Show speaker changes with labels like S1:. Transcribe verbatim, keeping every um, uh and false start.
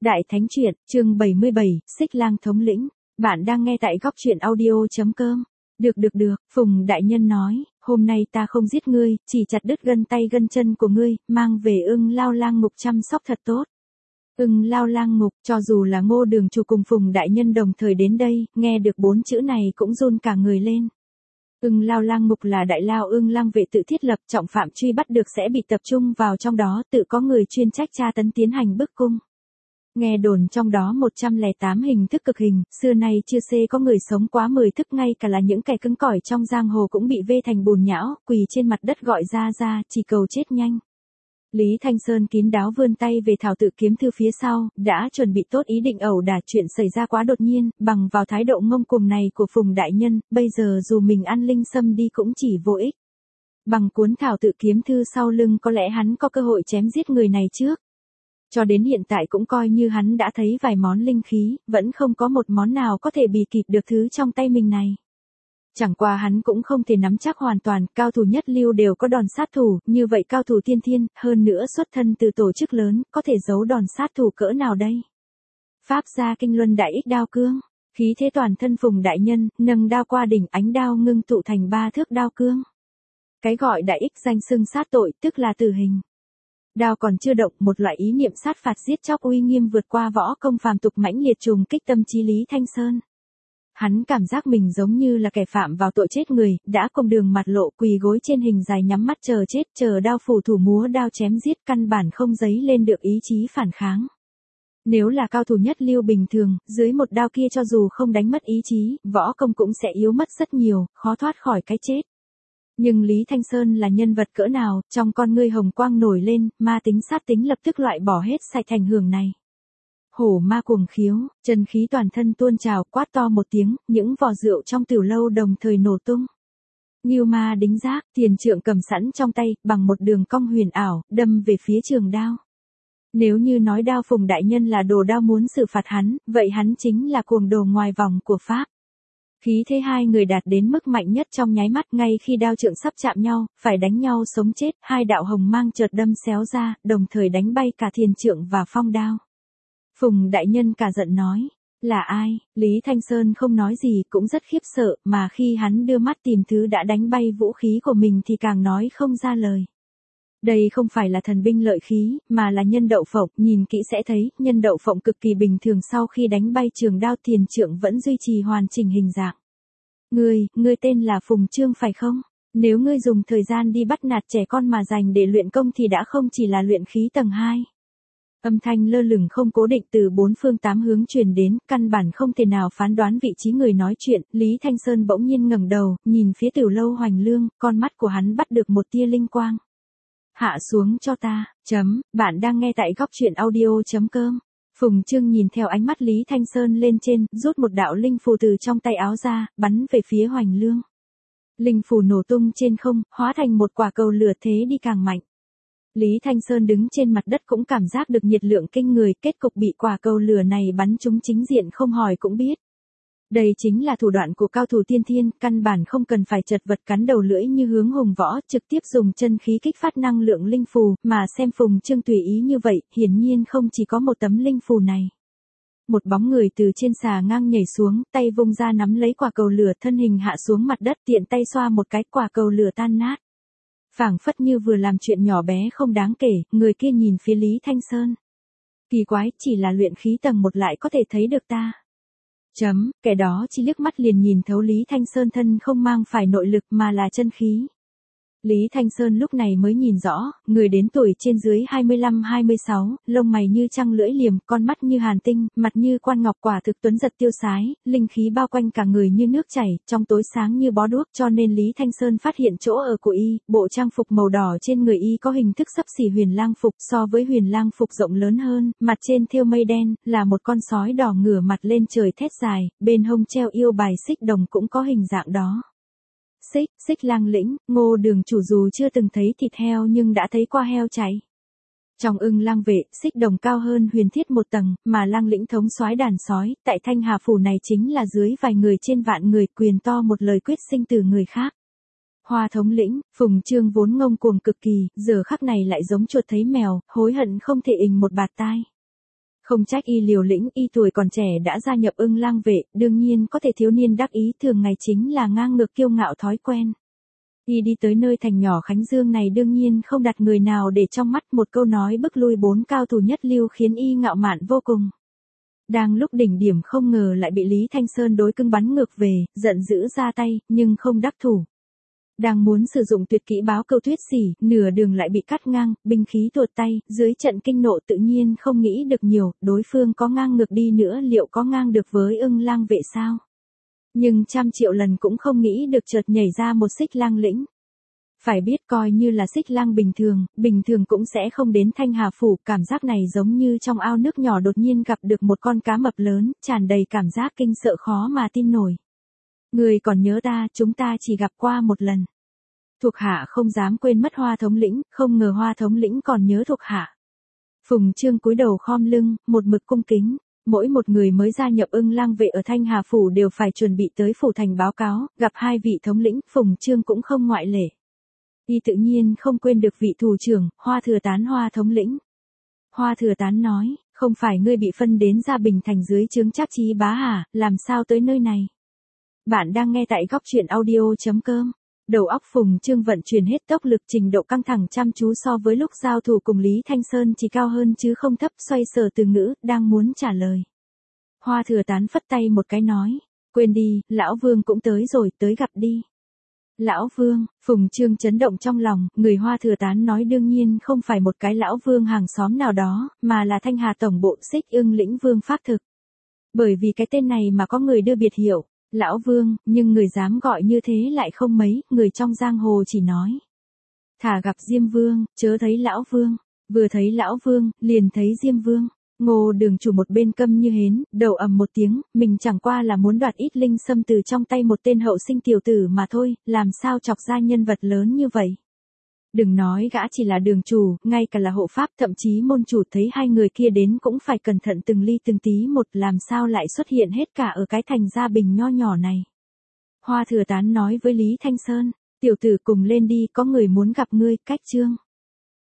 S1: Đại Thánh Truyện, chương bảy mươi bảy, Xích Lang thống lĩnh. Bạn đang nghe tại góc truyện audio.com. Được được được, Phùng Đại Nhân nói, hôm nay ta không giết ngươi, chỉ chặt đứt gân tay gân chân của ngươi, mang về Ưng Lao Lang Ngục chăm sóc thật tốt. Ưng Lao Lang Ngục, cho dù là Ngô Đường Chủ cùng Phùng Đại Nhân đồng thời đến đây, nghe được bốn chữ này cũng run cả người lên. Ưng Lao Lang Ngục là đại lao Ưng Lang vệ tự thiết lập, trọng phạm truy bắt được sẽ bị tập trung vào trong đó, tự có người chuyên trách tra tấn tiến hành bức cung. Nghe đồn trong đó một trăm lẻ tám hình thức cực hình, xưa nay chưa xê có người sống quá mười thức, ngay cả là những kẻ cứng cỏi trong giang hồ cũng bị vê thành bùn nhão, quỳ trên mặt đất gọi ra ra, chỉ cầu chết nhanh. Lý Thanh Sơn kín đáo vươn tay về thảo tự kiếm thư phía sau, đã chuẩn bị tốt ý định ẩu đả, chuyện xảy ra quá đột nhiên, bằng vào thái độ ngông cuồng này của Phùng Đại Nhân, bây giờ dù mình ăn linh sâm đi cũng chỉ vô ích. Bằng cuốn thảo tự kiếm thư sau lưng có lẽ hắn có cơ hội chém giết người này trước. Cho đến hiện tại cũng coi như hắn đã thấy vài món linh khí, vẫn không có một món nào có thể bì kịp được thứ trong tay mình này. Chẳng qua hắn cũng không thể nắm chắc hoàn toàn, cao thủ nhất lưu đều có đòn sát thủ, như vậy cao thủ tiên thiên, hơn nữa xuất thân từ tổ chức lớn, có thể giấu đòn sát thủ cỡ nào đây? Pháp gia Kinh Luân Đại Ích Đao Cương, khí thế toàn thân Phùng Đại Nhân, nâng đao qua đỉnh, ánh đao ngưng tụ thành ba thước đao cương. Cái gọi đại ích danh xưng sát tội, tức là tử hình. Đao còn chưa động, một loại ý niệm sát phạt giết chóc uy nghiêm vượt qua võ công phàm tục mãnh liệt trùng kích tâm trí Lý Thanh Sơn. Hắn cảm giác mình giống như là kẻ phạm vào tội chết người, đã cùng đường mặt lộ quỳ gối trên hình dài nhắm mắt chờ chết, chờ đao phủ thủ múa đao chém giết, căn bản không dấy lên được ý chí phản kháng. Nếu là cao thủ nhất lưu bình thường, dưới một đao kia cho dù không đánh mất ý chí, võ công cũng sẽ yếu mất rất nhiều, khó thoát khỏi cái chết. Nhưng Lý Thanh Sơn là nhân vật cỡ nào, trong con ngươi hồng quang nổi lên, ma tính sát tính lập tức loại bỏ hết sạch thành hưởng này. Hổ ma cuồng khiếu, chân khí toàn thân tuôn trào, quát to một tiếng, những vò rượu trong tiểu lâu đồng thời nổ tung. Ngưu ma đính giác, tiền trượng cầm sẵn trong tay, bằng một đường cong huyền ảo, đâm về phía trường đao. Nếu như nói đao Phùng Đại Nhân là đồ đao muốn xử phạt hắn, vậy hắn chính là cuồng đồ ngoài vòng của Pháp. Khí thế hai người đạt đến mức mạnh nhất trong nháy mắt, ngay khi đao trượng sắp chạm nhau, phải đánh nhau sống chết, hai đạo hồng mang chợt đâm xéo ra, đồng thời đánh bay cả thiền trượng và phong đao. Phùng Đại Nhân cả giận nói, là ai? Lý Thanh Sơn không nói gì, cũng rất khiếp sợ, mà khi hắn đưa mắt tìm thứ đã đánh bay vũ khí của mình thì càng nói không ra lời. Đây không phải là thần binh lợi khí, mà là nhân đậu phộng, nhìn kỹ sẽ thấy, nhân đậu phộng cực kỳ bình thường, sau khi đánh bay trường đao thiền trượng vẫn duy trì hoàn chỉnh hình dạng. Ngươi, ngươi tên là Phùng Trương phải không? Nếu ngươi dùng thời gian đi bắt nạt trẻ con mà dành để luyện công thì đã không chỉ là luyện khí tầng hai. Âm thanh lơ lửng không cố định từ bốn phương tám hướng truyền đến, căn bản không thể nào phán đoán vị trí người nói chuyện. Lý Thanh Sơn bỗng nhiên ngẩng đầu, nhìn phía tiểu lâu Hoành Lương, con mắt của hắn bắt được một tia linh quang. Hạ xuống cho ta, chấm, bạn đang nghe tại góc truyện audio.com. Phùng Trương nhìn theo ánh mắt Lý Thanh Sơn lên trên, rút một đạo linh phù từ trong tay áo ra, bắn về phía Hoành Lương. Linh phù nổ tung trên không, hóa thành một quả cầu lửa, thế đi càng mạnh. Lý Thanh Sơn đứng trên mặt đất cũng cảm giác được nhiệt lượng kinh người, kết cục bị quả cầu lửa này bắn trúng chính diện không hỏi cũng biết. Đây chính là thủ đoạn của cao thủ tiên thiên, căn bản không cần phải chật vật cắn đầu lưỡi như Hướng Hùng Võ, trực tiếp dùng chân khí kích phát năng lượng linh phù, mà xem Phùng Trương tùy ý như vậy, hiển nhiên không chỉ có một tấm linh phù này. Một bóng người từ trên xà ngang nhảy xuống, tay vung ra nắm lấy quả cầu lửa, thân hình hạ xuống mặt đất, tiện tay xoa một cái, quả cầu lửa tan nát. Phảng phất như vừa làm chuyện nhỏ bé không đáng kể, người kia nhìn phía Lý Thanh Sơn. Kỳ quái, chỉ là luyện khí tầng một lại có thể thấy được ta. Chấm, kẻ đó chỉ liếc mắt liền nhìn thấu Lý Thanh Sơn thân không mang phải nội lực mà là chân khí. Lý Thanh Sơn lúc này mới nhìn rõ, người đến tuổi trên dưới hai mươi lăm hai mươi sáu, lông mày như trăng lưỡi liềm, con mắt như hàn tinh, mặt như quan ngọc, quả thực tuấn giật tiêu sái, linh khí bao quanh cả người như nước chảy, trong tối sáng như bó đuốc, cho nên Lý Thanh Sơn phát hiện chỗ ở của y, bộ trang phục màu đỏ trên người y có hình thức xấp xỉ huyền lang phục, so với huyền lang phục rộng lớn hơn, mặt trên thêu mây đen, là một con sói đỏ ngửa mặt lên trời thét dài, bên hông treo yêu bài xích đồng cũng có hình dạng đó. Xích, Xích Lang lĩnh, Ngô Đường Chủ dù chưa từng thấy thịt heo nhưng đã thấy qua heo cháy. Trong Ưng Lang vệ, xích đồng cao hơn huyền thiết một tầng, mà Lang lĩnh thống soái đàn sói, tại Thanh Hà phủ này chính là dưới vài người trên vạn người, quyền to một lời quyết sinh từ người khác. Hoa thống lĩnh, Phùng Trương vốn ngông cuồng cực kỳ, giờ khắc này lại giống chuột thấy mèo, hối hận không thể ình một bạt tai. Không trách y liều lĩnh, y tuổi còn trẻ đã gia nhập Ưng Lang vệ, đương nhiên có thể thiếu niên đắc ý thường ngày chính là ngang ngược kiêu ngạo thói quen. Y đi tới nơi thành nhỏ Khánh Dương này đương nhiên không đặt người nào để trong mắt, một câu nói bức lui bốn cao thủ nhất lưu khiến y ngạo mạn vô cùng. Đang lúc đỉnh điểm không ngờ lại bị Lý Thanh Sơn đối cưng bắn ngược về, giận dữ ra tay, nhưng không đắc thủ. Đang muốn sử dụng tuyệt kỹ báo câu tuyết xỉ, nửa đường lại bị cắt ngang, binh khí tuột tay, dưới trận kinh nộ tự nhiên không nghĩ được nhiều, đối phương có ngang ngược đi nữa liệu có ngang được với Ưng Lang vệ sao? Nhưng trăm triệu lần cũng không nghĩ được chợt nhảy ra một Xích Lang lĩnh. Phải biết coi như là Xích Lang bình thường, bình thường cũng sẽ không đến Thanh Hà Phủ, cảm giác này giống như trong ao nước nhỏ đột nhiên gặp được một con cá mập lớn, tràn đầy cảm giác kinh sợ khó mà tin nổi. Người còn nhớ ta, chúng ta chỉ gặp qua một lần. Thuộc hạ không dám quên mất Hoa thống lĩnh, không ngờ Hoa thống lĩnh còn nhớ thuộc hạ. Phùng Trương cúi đầu khom lưng, một mực cung kính. Mỗi một người mới gia nhập Ưng Lang vệ ở Thanh Hà Phủ đều phải chuẩn bị tới phủ thành báo cáo, gặp hai vị thống lĩnh, Phùng Trương cũng không ngoại lệ. Y tự nhiên không quên được vị thủ trưởng, Hoa Thừa Tán Hoa thống lĩnh. Hoa Thừa Tán nói, không phải ngươi bị phân đến Gia Bình thành dưới trướng Trác Chí Bá hả, làm sao tới nơi này? Bạn đang nghe tại góc truyện audio chấm com. Đầu óc Phùng Trương vận chuyển hết tốc lực, trình độ căng thẳng chăm chú so với lúc giao thủ cùng Lý Thanh Sơn chỉ cao hơn chứ không thấp, xoay sở từ ngữ, đang muốn trả lời. Hoa Thừa Tán phất tay một cái nói, quên đi, Lão Vương cũng tới rồi, tới gặp đi. Lão Vương, Phùng Trương chấn động trong lòng, người Hoa Thừa Tán nói đương nhiên không phải một cái Lão Vương hàng xóm nào đó, mà là Thanh Hà Tổng bộ Xích Ưng lĩnh Vương Phác Thực. Bởi vì cái tên này mà có người đưa biệt hiệu. Lão Vương, nhưng người dám gọi như thế lại không mấy, người trong giang hồ chỉ nói. Thả gặp Diêm Vương, chớ thấy Lão Vương, vừa thấy Lão Vương, liền thấy Diêm Vương. Ngô Đường Chủ một bên câm như hến, đầu ầm một tiếng, mình chẳng qua là muốn đoạt ít linh sâm từ trong tay một tên hậu sinh tiểu tử mà thôi, làm sao chọc ra nhân vật lớn như vậy. Đừng nói gã chỉ là Đường Chủ, ngay cả là hộ pháp thậm chí môn chủ thấy hai người kia đến cũng phải cẩn thận từng ly từng tí một, làm sao lại xuất hiện hết cả ở cái thành Gia Bình nho nhỏ này. Hoa Thừa Tán nói với Lý Thanh Sơn, tiểu tử cùng lên đi, có người muốn gặp ngươi, cách trương.